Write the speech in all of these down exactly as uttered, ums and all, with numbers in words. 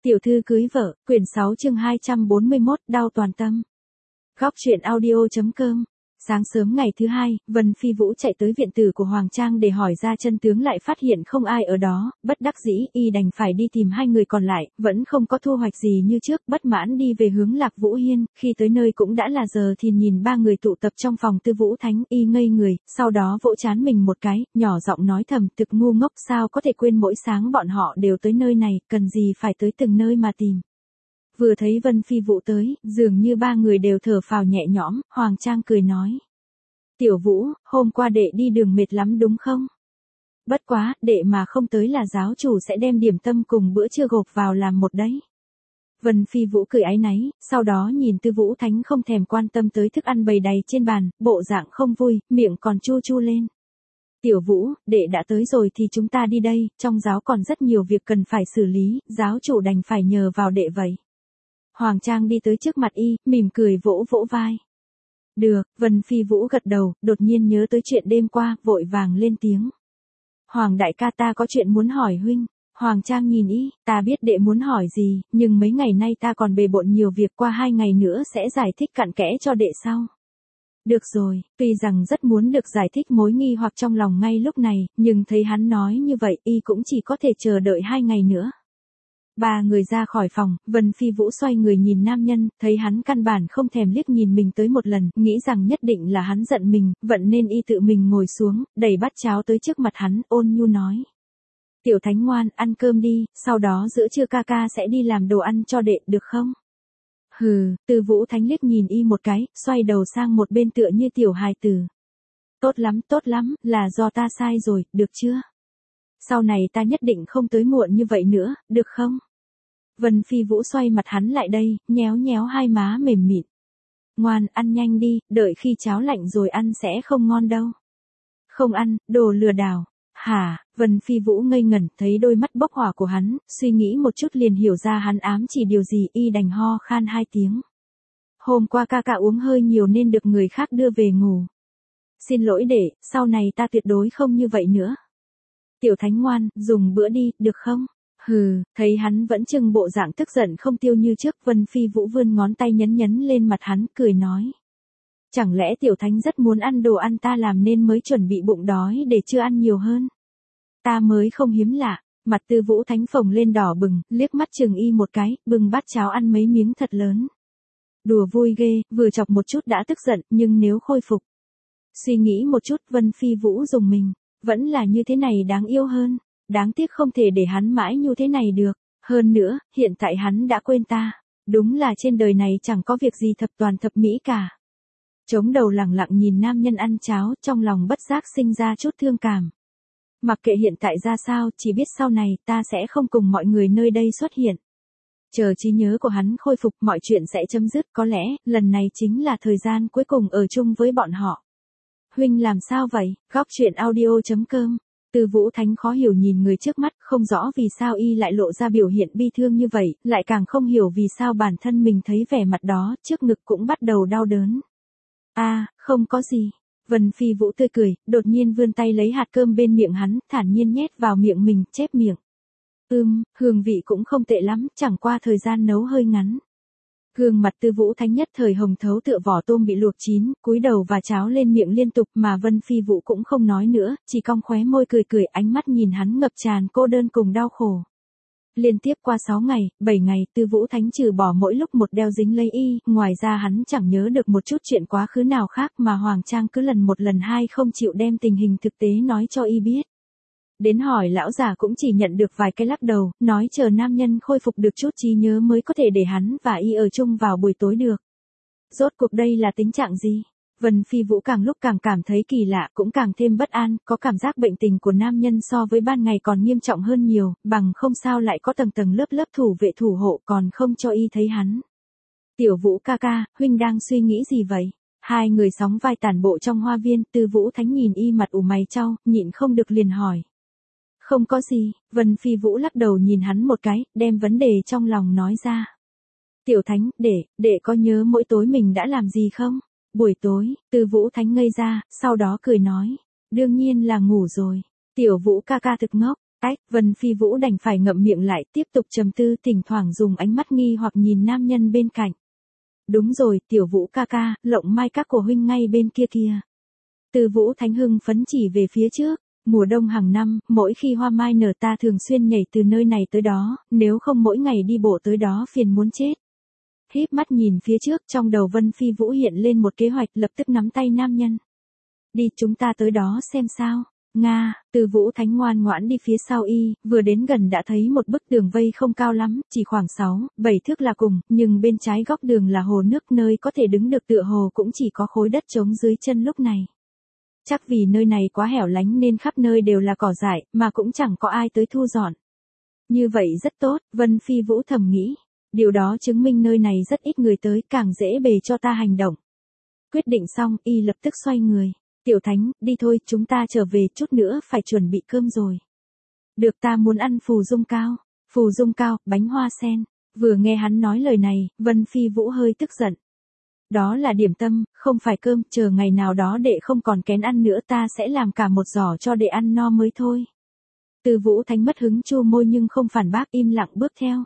Tiểu thư cưới vợ, quyển sáu chương hai trăm bốn mươi mốt, đau toàn tâm. Góc truyện audio.com. Sáng sớm ngày thứ hai, Vân Phi Vũ chạy tới viện tử của Hoàng Trang để hỏi ra chân tướng, lại phát hiện không ai ở đó, bất đắc dĩ, y đành phải đi tìm hai người còn lại, vẫn không có thu hoạch gì như trước, bất mãn đi về hướng Lạc Vũ Hiên, khi tới nơi cũng đã là giờ thì nhìn ba người tụ tập trong phòng Tư Vũ Thánh, y ngây người, sau đó vỗ trán mình một cái, nhỏ giọng nói thầm, thực ngu ngốc, sao có thể quên mỗi sáng bọn họ đều tới nơi này, cần gì phải tới từng nơi mà tìm. Vừa thấy Vân Phi Vũ tới, dường như ba người đều thở phào nhẹ nhõm, Hoàng Trang cười nói. Tiểu Vũ, hôm qua đệ đi đường mệt lắm đúng không? Bất quá, đệ mà không tới là giáo chủ sẽ đem điểm tâm cùng bữa trưa gộp vào làm một đấy. Vân Phi Vũ cười áy náy, sau đó nhìn Tư Vũ Thánh không thèm quan tâm tới thức ăn bày đầy trên bàn, bộ dạng không vui, miệng còn chu chu lên. Tiểu Vũ, đệ đã tới rồi thì chúng ta đi đây, trong giáo còn rất nhiều việc cần phải xử lý, giáo chủ đành phải nhờ vào đệ vậy. Hoàng Trang đi tới trước mặt y, mỉm cười vỗ vỗ vai. Được, Vân Phi Vũ gật đầu, đột nhiên nhớ tới chuyện đêm qua, vội vàng lên tiếng. Hoàng đại ca, ta có chuyện muốn hỏi huynh. Hoàng Trang nhìn y, ta biết đệ muốn hỏi gì, nhưng mấy ngày nay ta còn bề bộn nhiều việc, qua hai ngày nữa sẽ giải thích cặn kẽ cho đệ sau. Được rồi, tuy rằng rất muốn được giải thích mối nghi hoặc trong lòng ngay lúc này, nhưng thấy hắn nói như vậy, y cũng chỉ có thể chờ đợi hai ngày nữa. Ba người ra khỏi phòng, Vân Phi Vũ xoay người nhìn nam nhân, thấy hắn căn bản không thèm liếc nhìn mình tới một lần, nghĩ rằng nhất định là hắn giận mình, vậy nên y tự mình ngồi xuống, đẩy bát cháo tới trước mặt hắn, ôn nhu nói. Tiểu Thánh ngoan, ăn cơm đi, sau đó giữa trưa ca ca sẽ đi làm đồ ăn cho đệ, được không? Hừ, Tư Vũ Thánh liếc nhìn y một cái, xoay đầu sang một bên tựa như tiểu hài tử. Tốt lắm, tốt lắm, là do ta sai rồi, được chưa? Sau này ta nhất định không tới muộn như vậy nữa, được không? Vân Phi Vũ xoay mặt hắn lại đây, nhéo nhéo hai má mềm mịn. Ngoan, ăn nhanh đi, đợi khi cháo lạnh rồi ăn sẽ không ngon đâu. Không ăn, đồ lừa đảo. Hả, Vân Phi Vũ ngây ngẩn, thấy đôi mắt bốc hỏa của hắn, suy nghĩ một chút liền hiểu ra hắn ám chỉ điều gì, y đành ho khan hai tiếng. Hôm qua ca ca uống hơi nhiều nên được người khác đưa về ngủ. Xin lỗi đệ, sau này ta tuyệt đối không như vậy nữa. Tiểu Thánh ngoan, dùng bữa đi, được không? Hừ, thấy hắn vẫn trưng bộ dạng tức giận không tiêu như trước, Vân Phi Vũ vươn ngón tay nhấn nhấn lên mặt hắn, cười nói. Chẳng lẽ Tiểu Thánh rất muốn ăn đồ ăn ta làm nên mới chuẩn bị bụng đói để chưa ăn nhiều hơn? Ta mới không hiếm lạ. Mặt Tư Vũ Thánh phồng lên đỏ bừng, liếc mắt chừng y một cái, bưng bát cháo ăn mấy miếng thật lớn. Đùa vui ghê, vừa chọc một chút đã tức giận, nhưng nếu khôi phục. Suy nghĩ một chút, Vân Phi Vũ dùng mình. Vẫn là như thế này đáng yêu hơn, đáng tiếc không thể để hắn mãi như thế này được, hơn nữa, hiện tại hắn đã quên ta, đúng là trên đời này chẳng có việc gì thập toàn thập mỹ cả. Chống đầu lẳng lặng nhìn nam nhân ăn cháo, trong lòng bất giác sinh ra chút thương cảm. Mặc kệ hiện tại ra sao, chỉ biết sau này ta sẽ không cùng mọi người nơi đây xuất hiện. Chờ trí nhớ của hắn khôi phục, mọi chuyện sẽ chấm dứt, có lẽ, lần này chính là thời gian cuối cùng ở chung với bọn họ. Huynh làm sao vậy? Góc truyện audio.com. Tư Vũ Thánh khó hiểu nhìn người trước mắt, không rõ vì sao y lại lộ ra biểu hiện bi thương như vậy, lại càng không hiểu vì sao bản thân mình thấy vẻ mặt đó, trước ngực cũng bắt đầu đau đớn. A, à, không có gì. Vân Phi Vũ tươi cười, đột nhiên vươn tay lấy hạt cơm bên miệng hắn, thản nhiên nhét vào miệng mình, chép miệng. Ừm, hương vị cũng không tệ lắm, chẳng qua thời gian nấu hơi ngắn. Gương mặt Tư Vũ Thánh nhất thời hồng thấu tựa vỏ tôm bị luộc chín, cúi đầu và cháo lên miệng liên tục, mà Vân Phi Vũ cũng không nói nữa, chỉ cong khóe môi cười cười, ánh mắt nhìn hắn ngập tràn cô đơn cùng đau khổ. Liên tiếp qua sáu ngày, bảy ngày, Tư Vũ Thánh trừ bỏ mỗi lúc một đeo dính lấy y, ngoài ra hắn chẳng nhớ được một chút chuyện quá khứ nào khác, mà Hoàng Trang cứ lần một lần hai không chịu đem tình hình thực tế nói cho y biết. Đến hỏi lão già cũng chỉ nhận được vài cái lắc đầu, nói chờ nam nhân khôi phục được chút trí nhớ mới có thể để hắn và y ở chung vào buổi tối được. Rốt cuộc đây là tình trạng gì? Vân Phi Vũ càng lúc càng cảm thấy kỳ lạ, cũng càng thêm bất an, có cảm giác bệnh tình của nam nhân so với ban ngày còn nghiêm trọng hơn nhiều, bằng không sao lại có tầng tầng lớp lớp thủ vệ thủ hộ còn không cho y thấy hắn. Tiểu Vũ ca ca, huynh đang suy nghĩ gì vậy? Hai người sóng vai tản bộ trong hoa viên, Tư Vũ Thánh nhìn y mặt ủ mày chau, nhịn không được liền hỏi. Không có gì, Vân Phi Vũ lắc đầu nhìn hắn một cái, đem vấn đề trong lòng nói ra. Tiểu Thánh, để, để có nhớ mỗi tối mình đã làm gì không? Buổi tối, Tư Vũ Thánh ngây ra, sau đó cười nói. Đương nhiên là ngủ rồi. Tiểu Vũ ca ca thực ngốc, Ách, Vân Phi Vũ đành phải ngậm miệng lại, tiếp tục trầm tư, thỉnh thoảng dùng ánh mắt nghi hoặc nhìn nam nhân bên cạnh. Đúng rồi, Tiểu Vũ ca ca, Lộng Mai các của huynh ngay bên kia kìa. Từ Vũ Thánh hưng phấn chỉ về phía trước. Mùa đông hàng năm, mỗi khi hoa mai nở ta thường xuyên nhảy từ nơi này tới đó, nếu không mỗi ngày đi bộ tới đó phiền muốn chết. Híp mắt nhìn phía trước, trong đầu Vân Phi Vũ hiện lên một kế hoạch, lập tức nắm tay nam nhân. Đi, chúng ta tới đó xem sao. Nga, Từ Vũ Thánh ngoan ngoãn đi phía sau y, vừa đến gần đã thấy một bức tường vây không cao lắm, chỉ khoảng sáu, bảy thước là cùng, nhưng bên trái góc đường là hồ nước, nơi có thể đứng được tựa hồ cũng chỉ có khối đất trống dưới chân lúc này. Chắc vì nơi này quá hẻo lánh nên khắp nơi đều là cỏ dại, mà cũng chẳng có ai tới thu dọn. Như vậy rất tốt, Vân Phi Vũ thầm nghĩ. Điều đó chứng minh nơi này rất ít người tới, càng dễ bề cho ta hành động. Quyết định xong, y lập tức xoay người. Tiểu Thánh, đi thôi, chúng ta trở về, chút nữa phải chuẩn bị cơm rồi. Được, ta muốn ăn phù dung cao. Phù dung cao, bánh hoa sen. Vừa nghe hắn nói lời này, Vân Phi Vũ hơi tức giận. Đó là điểm tâm, không phải cơm, chờ ngày nào đó đệ không còn kén ăn nữa ta sẽ làm cả một giỏ cho đệ ăn no mới thôi. Từ Vũ Thánh mất hứng chua môi nhưng không phản bác, im lặng bước theo.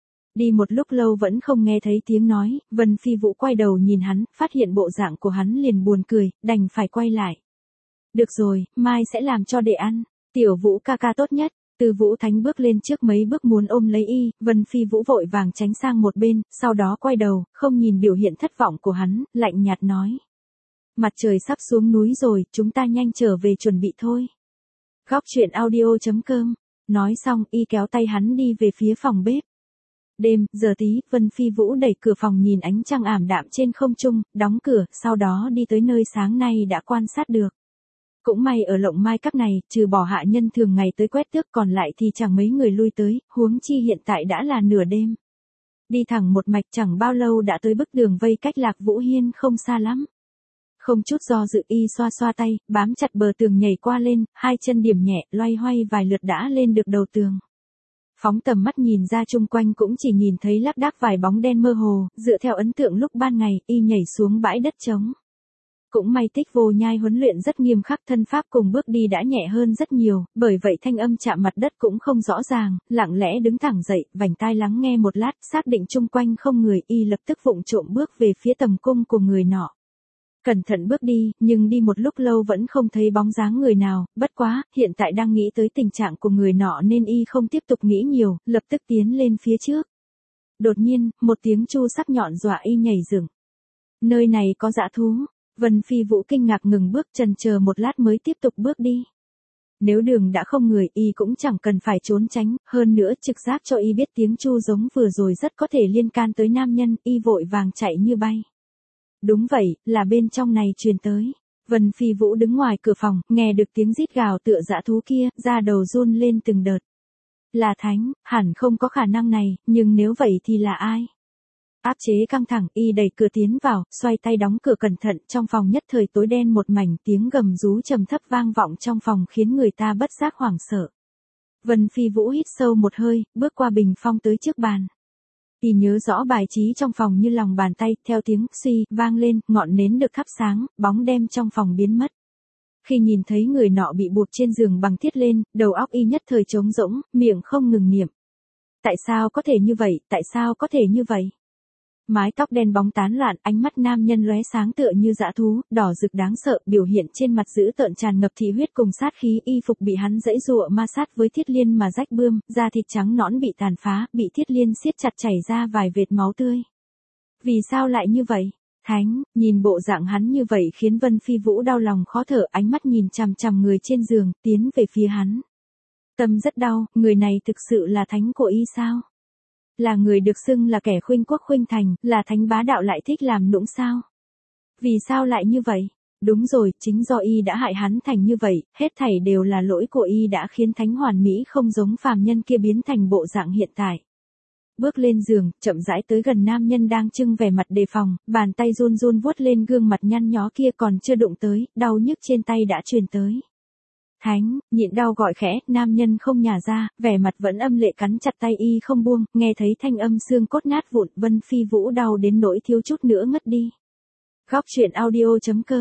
Đi một lúc lâu vẫn không nghe thấy tiếng nói, Vân Phi Vũ quay đầu nhìn hắn, phát hiện bộ dạng của hắn liền buồn cười, đành phải quay lại. Được rồi, mai sẽ làm cho đệ ăn, Tiểu Vũ ca ca tốt nhất. Từ Vũ Thánh bước lên trước mấy bước muốn ôm lấy y, Vân Phi Vũ vội vàng tránh sang một bên, sau đó quay đầu, không nhìn biểu hiện thất vọng của hắn, lạnh nhạt nói. Mặt trời sắp xuống núi rồi, chúng ta nhanh trở về chuẩn bị thôi. Góc truyện audio chấm com. Nói xong, y kéo tay hắn đi về phía phòng bếp. Đêm, giờ tí, Vân Phi Vũ đẩy cửa phòng nhìn ánh trăng ảm đạm trên không trung, đóng cửa, sau đó đi tới nơi sáng nay đã quan sát được. Cũng may ở Lộng Mai các này, trừ bỏ hạ nhân thường ngày tới quét tước còn lại thì chẳng mấy người lui tới, huống chi hiện tại đã là nửa đêm. Đi thẳng một mạch chẳng bao lâu đã tới bức tường vây cách Lạc Vũ Hiên không xa lắm. Không chút do dự y xoa xoa tay, bám chặt bờ tường nhảy qua lên, hai chân điểm nhẹ, loay hoay vài lượt đã lên được đầu tường. Phóng tầm mắt nhìn ra chung quanh cũng chỉ nhìn thấy lác đác vài bóng đen mơ hồ, dựa theo ấn tượng lúc ban ngày, y nhảy xuống bãi đất trống. Cũng may Tích Vô Nhai huấn luyện rất nghiêm khắc, thân pháp cùng bước đi đã nhẹ hơn rất nhiều, bởi vậy thanh âm chạm mặt đất cũng không rõ ràng, lặng lẽ đứng thẳng dậy, vành tai lắng nghe một lát, xác định chung quanh không người, y lập tức vụng trộm bước về phía tầm cung của người nọ. Cẩn thận bước đi, nhưng đi một lúc lâu vẫn không thấy bóng dáng người nào, bất quá, hiện tại đang nghĩ tới tình trạng của người nọ nên y không tiếp tục nghĩ nhiều, lập tức tiến lên phía trước. Đột nhiên, một tiếng chu sắc nhọn dọa y nhảy dựng. Nơi này có dã thú. Vân Phi Vũ kinh ngạc ngừng bước, chần chờ một lát mới tiếp tục bước đi. Nếu đường đã không người, y cũng chẳng cần phải trốn tránh, hơn nữa trực giác cho y biết tiếng chu giống vừa rồi rất có thể liên can tới nam nhân, y vội vàng chạy như bay. Đúng vậy, là bên trong này truyền tới. Vân Phi Vũ đứng ngoài cửa phòng, nghe được tiếng rít gào tựa dã thú kia, da đầu run lên từng đợt. Là Thánh, hẳn không có khả năng này, nhưng nếu vậy thì là ai? Áp chế căng thẳng, y đẩy cửa tiến vào, xoay tay đóng cửa cẩn thận, trong phòng nhất thời tối đen một mảnh, tiếng gầm rú trầm thấp vang vọng trong phòng khiến người ta bất giác hoảng sợ. Vân Phi Vũ hít sâu một hơi, bước qua bình phong tới trước bàn. Y nhớ rõ bài trí trong phòng như lòng bàn tay, theo tiếng suy vang lên, ngọn nến được thắp sáng, bóng đêm trong phòng biến mất. Khi nhìn thấy người nọ bị buộc trên giường bằng thiết lên, đầu óc y nhất thời trống rỗng, miệng không ngừng niệm. Tại sao có thể như vậy, tại sao có thể như vậy? Mái tóc đen bóng tán loạn, ánh mắt nam nhân lóe sáng tựa như dã thú, đỏ rực đáng sợ, biểu hiện trên mặt dữ tợn tràn ngập thị huyết cùng sát khí, y phục bị hắn giãy giụa ma sát với thiết liên mà rách bươm, da thịt trắng nõn bị tàn phá, bị thiết liên siết chặt chảy ra vài vệt máu tươi. Vì sao lại như vậy? Thánh, nhìn bộ dạng hắn như vậy khiến Vân Phi Vũ đau lòng khó thở, ánh mắt nhìn chằm chằm người trên giường, tiến về phía hắn. Tâm rất đau, người này thực sự là thánh của y sao? Là người được xưng là kẻ khuynh quốc khuynh thành, là thánh bá đạo lại thích làm nũng sao? Vì sao lại như vậy? Đúng rồi, chính do y đã hại hắn thành như vậy, hết thảy đều là lỗi của y đã khiến thánh hoàn mỹ không giống phàm nhân kia biến thành bộ dạng hiện tại. Bước lên giường, chậm rãi tới gần nam nhân đang trưng vẻ mặt đề phòng, bàn tay run run vuốt lên gương mặt nhăn nhó kia còn chưa đụng tới, đau nhức trên tay đã truyền tới. Thánh, nhịn đau gọi khẽ, nam nhân không nhả ra, vẻ mặt vẫn âm lệ cắn chặt tay y không buông, nghe thấy thanh âm xương cốt nát vụn, Vân Phi Vũ đau đến nỗi thiếu chút nữa ngất đi. Góc truyện audio chấm com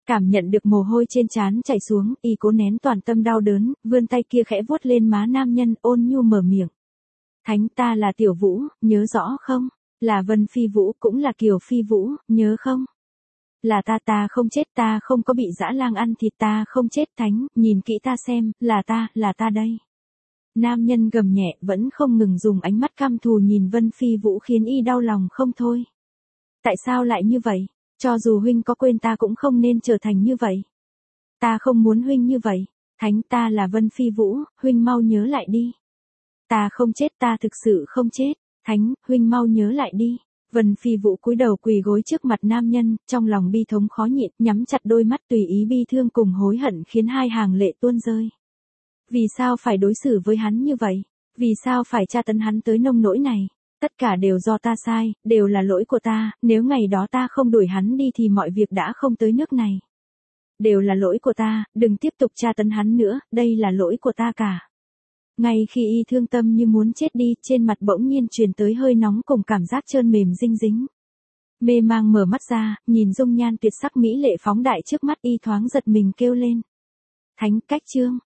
Cảm nhận được mồ hôi trên trán chảy xuống, y cố nén toàn tâm đau đớn, vươn tay kia khẽ vuốt lên má nam nhân, ôn nhu mở miệng. Thánh, ta là Tiểu Vũ, nhớ rõ không? Là Vân Phi Vũ, cũng là Kiều Phi Vũ, nhớ không? Là ta, ta không chết, ta không có bị dã lang ăn thịt, ta không chết. Thánh, nhìn kỹ ta xem, là ta, là ta đây. Nam nhân gầm nhẹ, vẫn không ngừng dùng ánh mắt căm thù nhìn Vân Phi Vũ, khiến y đau lòng không thôi. Tại sao lại như vậy? Cho dù huynh có quên ta cũng không nên trở thành như vậy. Ta không muốn huynh như vậy. Thánh, ta là Vân Phi Vũ, huynh mau nhớ lại đi. Ta không chết, ta thực sự không chết. Thánh, huynh mau nhớ lại đi. Vân Phi Vũ cúi đầu quỳ gối trước mặt nam nhân, trong lòng bi thống khó nhịn, nhắm chặt đôi mắt tùy ý bi thương cùng hối hận khiến hai hàng lệ tuôn rơi. Vì sao phải đối xử với hắn như vậy? Vì sao phải tra tấn hắn tới nông nỗi này? Tất cả đều do ta sai, đều là lỗi của ta, nếu ngày đó ta không đuổi hắn đi thì mọi việc đã không tới nước này. Đều là lỗi của ta, đừng tiếp tục tra tấn hắn nữa, đây là lỗi của ta cả. Ngay khi y thương tâm như muốn chết đi, trên mặt bỗng nhiên truyền tới hơi nóng cùng cảm giác trơn mềm dinh dính. Mê mang mở mắt ra, nhìn dung nhan tuyệt sắc mỹ lệ phóng đại trước mắt, y thoáng giật mình kêu lên. Thánh, cách chương.